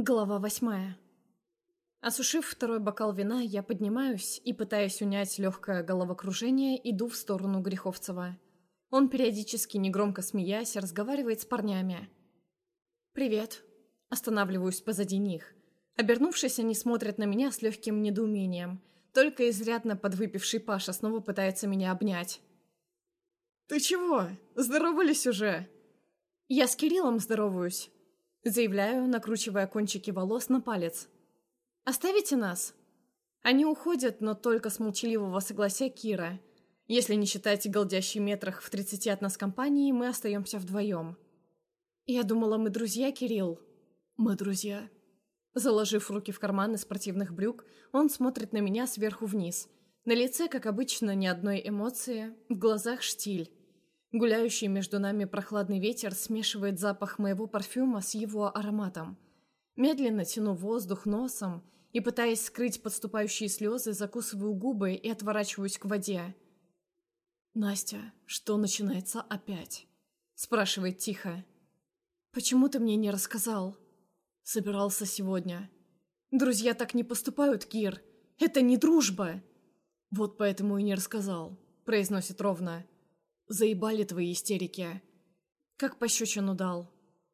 Глава 8. Осушив второй бокал вина, я поднимаюсь и, пытаясь унять легкое головокружение, иду в сторону Греховцева. Он, периодически негромко смеясь, разговаривает с парнями. «Привет». Останавливаюсь позади них. Обернувшись, они смотрят на меня с легким недоумением. Только изрядно подвыпивший Паша снова пытается меня обнять. «Ты чего? Здоровались уже?» «Я с Кириллом здороваюсь», — заявляю, накручивая кончики волос на палец. «Оставите нас?» Они уходят, но только с молчаливого согласия Кира. Если не считать голдящий метрах в 30 от нас компании, мы остаемся вдвоем. «Я думала, мы друзья, Кирилл». «Мы друзья». Заложив руки в карманы спортивных брюк, он смотрит на меня сверху вниз. На лице, как обычно, ни одной эмоции, в глазах штиль. Гуляющий между нами прохладный ветер смешивает запах моего парфюма с его ароматом. Медленно тяну воздух носом и, пытаясь скрыть подступающие слезы, закусываю губы и отворачиваюсь к воде. «Настя, что начинается опять?» — спрашивает тихо. «Почему ты мне не рассказал?» «Собирался сегодня». «Друзья так не поступают, Кир. Это не дружба». «Вот поэтому и не рассказал», — произносит ровно. «Заебали твои истерики». Как пощечину дал.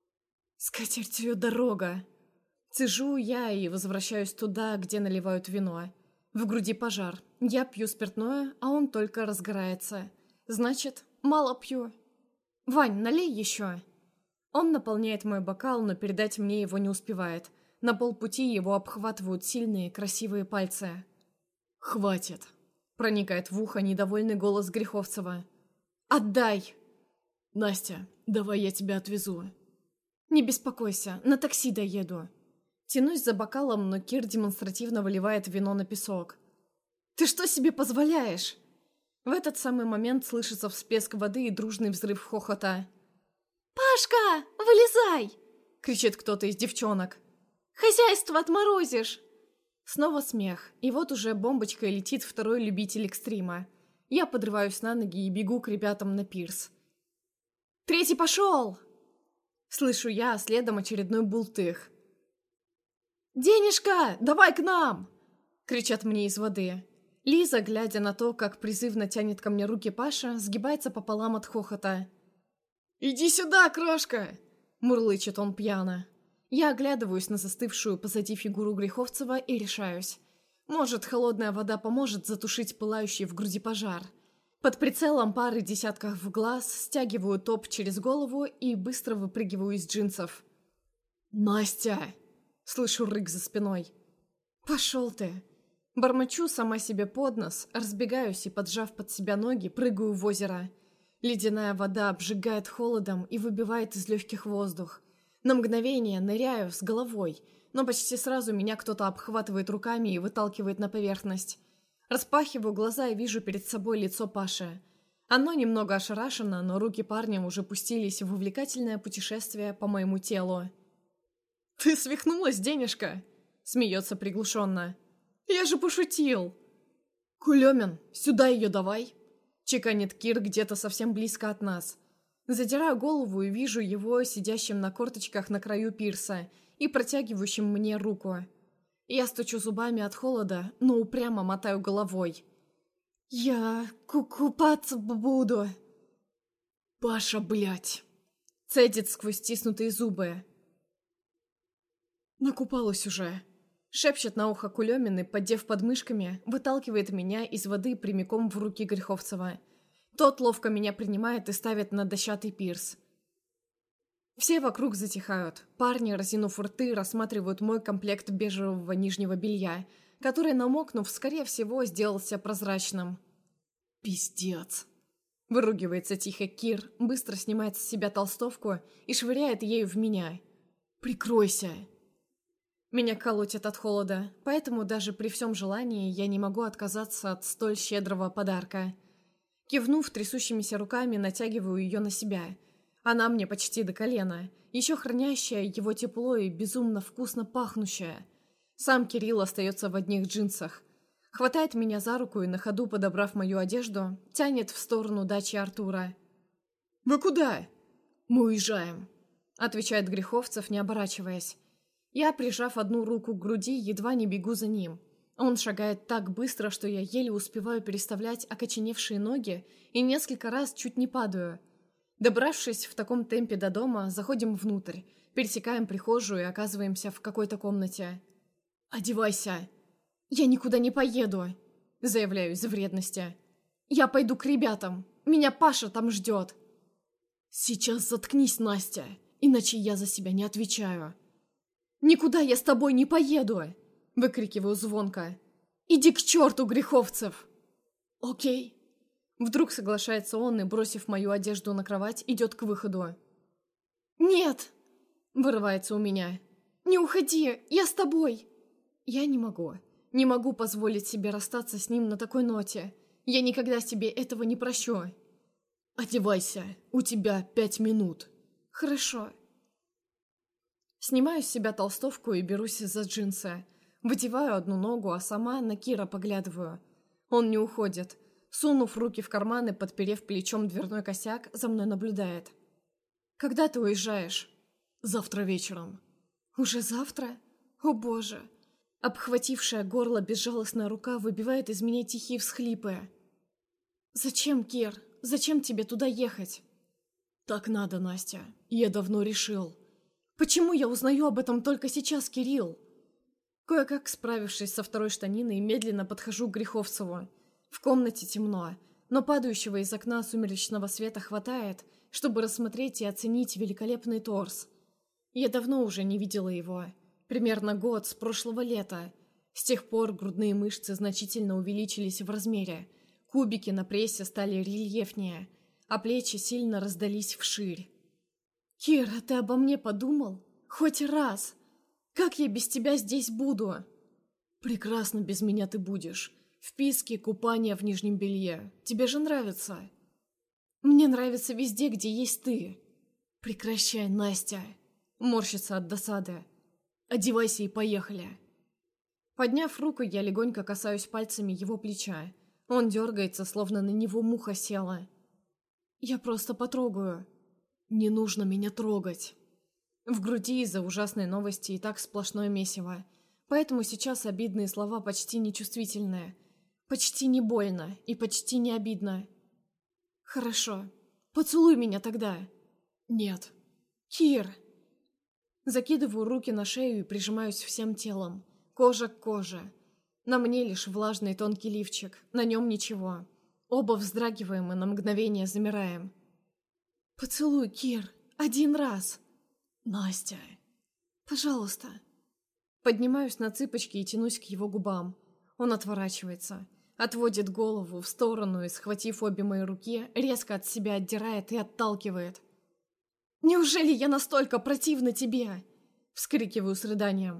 «С катертью дорога». Цежу я и возвращаюсь туда, где наливают вино. В груди пожар. Я пью спиртное, а он только разгорается. Значит, мало пью. «Вань, налей еще». Он наполняет мой бокал, но передать мне его не успевает. На полпути его обхватывают сильные, красивые пальцы. «Хватит», — проникает в ухо недовольный голос Греховцева. «Отдай!» «Настя, давай я тебя отвезу». «Не беспокойся, на такси доеду». Тянусь за бокалом, но Кир демонстративно выливает вино на песок. «Ты что себе позволяешь?» В этот самый момент слышится всплеск воды и дружный взрыв хохота. «Пашка, вылезай!» — кричит кто-то из девчонок. «Хозяйство отморозишь!» Снова смех, и вот уже бомбочкой летит второй любитель экстрима. Я подрываюсь на ноги и бегу к ребятам на пирс. «Третий пошел!» Слышу я, а следом очередной бултых. «Денежка, давай к нам!» Кричат мне из воды. Лиза, глядя на то, как призывно тянет ко мне руки Паша, сгибается пополам от хохота. «Иди сюда, крошка!» Мурлычет он пьяно. Я оглядываюсь на застывшую позади фигуру Греховцева и решаюсь. Может, холодная вода поможет затушить пылающий в груди пожар. Под прицелом пары десятков в глаз стягиваю топ через голову и быстро выпрыгиваю из джинсов. «Настя!» — слышу рык за спиной. «Пошел ты!» Бормочу сама себе под нос, разбегаюсь и, поджав под себя ноги, прыгаю в озеро. Ледяная вода обжигает холодом и выбивает из легких воздух. На мгновение ныряю с головой, но почти сразу меня кто-то обхватывает руками и выталкивает на поверхность. Распахиваю глаза и вижу перед собой лицо Паши. Оно немного ошарашено, но руки парня уже пустились в увлекательное путешествие по моему телу. «Ты свихнулась, денежка?» — смеется приглушенно. «Я же пошутил!» «Кулемин, сюда ее давай!» — чеканит Кир где-то совсем близко от нас. Задираю голову и вижу его сидящим на корточках на краю пирса и протягивающим мне руку. Я стучу зубами от холода, но упрямо мотаю головой. «Я купаться буду!» «Паша, блядь!» — цедит сквозь стиснутые зубы. «Накупалась уже!» — шепчет на ухо Кулемин и, поддев подмышками, выталкивает меня из воды прямиком в руки Греховцева. Тот ловко меня принимает и ставит на дощатый пирс. Все вокруг затихают. Парни, разинув рты, рассматривают мой комплект бежевого нижнего белья, который, намокнув, скорее всего, сделался прозрачным. «Пиздец!» — выругивается тихо Кир, быстро снимает с себя толстовку и швыряет ею в меня. «Прикройся!» Меня колотит от холода, поэтому даже при всем желании я не могу отказаться от столь щедрого подарка. Кивнув трясущимися руками, натягиваю ее на себя. Она мне почти до колена, еще хранящая его тепло и безумно вкусно пахнущая. Сам Кирилл остается в одних джинсах. Хватает меня за руку и, на ходу подобрав мою одежду, тянет в сторону дачи Артура. «Вы куда?» «Мы уезжаем», — отвечает Греховцев, не оборачиваясь. Я, прижав одну руку к груди, едва не бегу за ним. Он шагает так быстро, что я еле успеваю переставлять окоченевшие ноги и несколько раз чуть не падаю. Добравшись в таком темпе до дома, заходим внутрь, пересекаем прихожую и оказываемся в какой-то комнате. «Одевайся!» «Я никуда не поеду!» — заявляю из вредности. «Я пойду к ребятам! Меня Паша там ждет!» «Сейчас заткнись, Настя, иначе я за себя не отвечаю!» «Никуда я с тобой не поеду!» — выкрикиваю звонко. «Иди к черту, Греховцев!» «Окей!» Вдруг соглашается он и, бросив мою одежду на кровать, идет к выходу. «Нет!» — вырывается у меня. «Не уходи! Я с тобой!» Я не могу. Не могу позволить себе расстаться с ним на такой ноте. Я никогда себе этого не прощу. «Одевайся, у тебя 5 минут». «Хорошо». Снимаю с себя толстовку и берусь за джинсы. Выдеваю одну ногу, а сама на Кира поглядываю. Он не уходит. Сунув руки в карманы, подперев плечом дверной косяк, за мной наблюдает. «Когда ты уезжаешь?» «Завтра вечером». «Уже завтра? О боже!» Обхватившая горло безжалостная рука выбивает из меня тихие всхлипы. «Зачем, Кир? Зачем тебе туда ехать?» «Так надо, Настя. Я давно решил». «Почему я узнаю об этом только сейчас, Кирилл?» Кое-как справившись со второй штаниной, медленно подхожу к Греховцеву. В комнате темно, но падающего из окна сумеречного света хватает, чтобы рассмотреть и оценить великолепный торс. Я давно уже не видела его. Примерно год с прошлого лета. С тех пор грудные мышцы значительно увеличились в размере, кубики на прессе стали рельефнее, а плечи сильно раздались вширь. «Кир, а ты обо мне подумал? Хоть раз! Как я без тебя здесь буду?» «Прекрасно без меня ты будешь. В писке, купание в нижнем белье. Тебе же нравится?» «Мне нравится везде, где есть ты». «Прекращай, Настя!» Морщится от досады. «Одевайся и поехали!» Подняв руку, я легонько касаюсь пальцами его плеча. Он дергается, словно на него муха села. «Я просто потрогаю». «Не нужно меня трогать». В груди из-за ужасной новости и так сплошное месиво. Поэтому сейчас обидные слова почти нечувствительные. Почти не больно и почти не обидно. «Хорошо. Поцелуй меня тогда». «Нет». «Кир!» Закидываю руки на шею и прижимаюсь всем телом. Кожа к коже. На мне лишь влажный тонкий лифчик. На нем ничего. Оба вздрагиваем и на мгновение замираем. «Поцелуй, Кир. Один раз». «Настя». «Пожалуйста». Поднимаюсь на цыпочки и тянусь к его губам. Он отворачивается. Отводит голову в сторону и, схватив обе мои руки, резко от себя отдирает и отталкивает. «Неужели я настолько противна тебе?» Вскрикиваю с рыданием.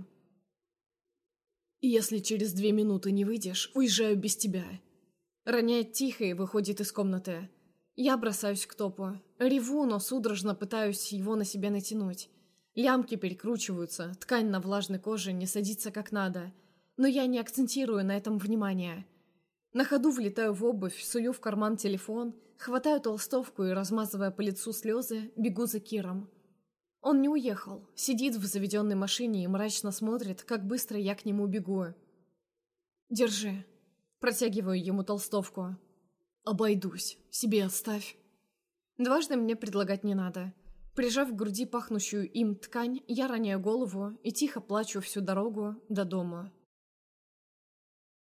«Если через 2 минуты не выйдешь, уезжаю без тебя». Роняет тихо и выходит из комнаты. Я бросаюсь к топу. Реву, но судорожно пытаюсь его на себя натянуть. Лямки перекручиваются, ткань на влажной коже не садится как надо. Но я не акцентирую на этом внимание. На ходу влетаю в обувь, сую в карман телефон, хватаю толстовку и, размазывая по лицу слезы, бегу за Киром. Он не уехал, сидит в заведенной машине и мрачно смотрит, как быстро я к нему бегу. «Держи». Протягиваю ему толстовку. «Обойдусь. Себе оставь». Дважды мне предлагать не надо. Прижав к груди пахнущую им ткань, я роняю голову и тихо плачу всю дорогу до дома.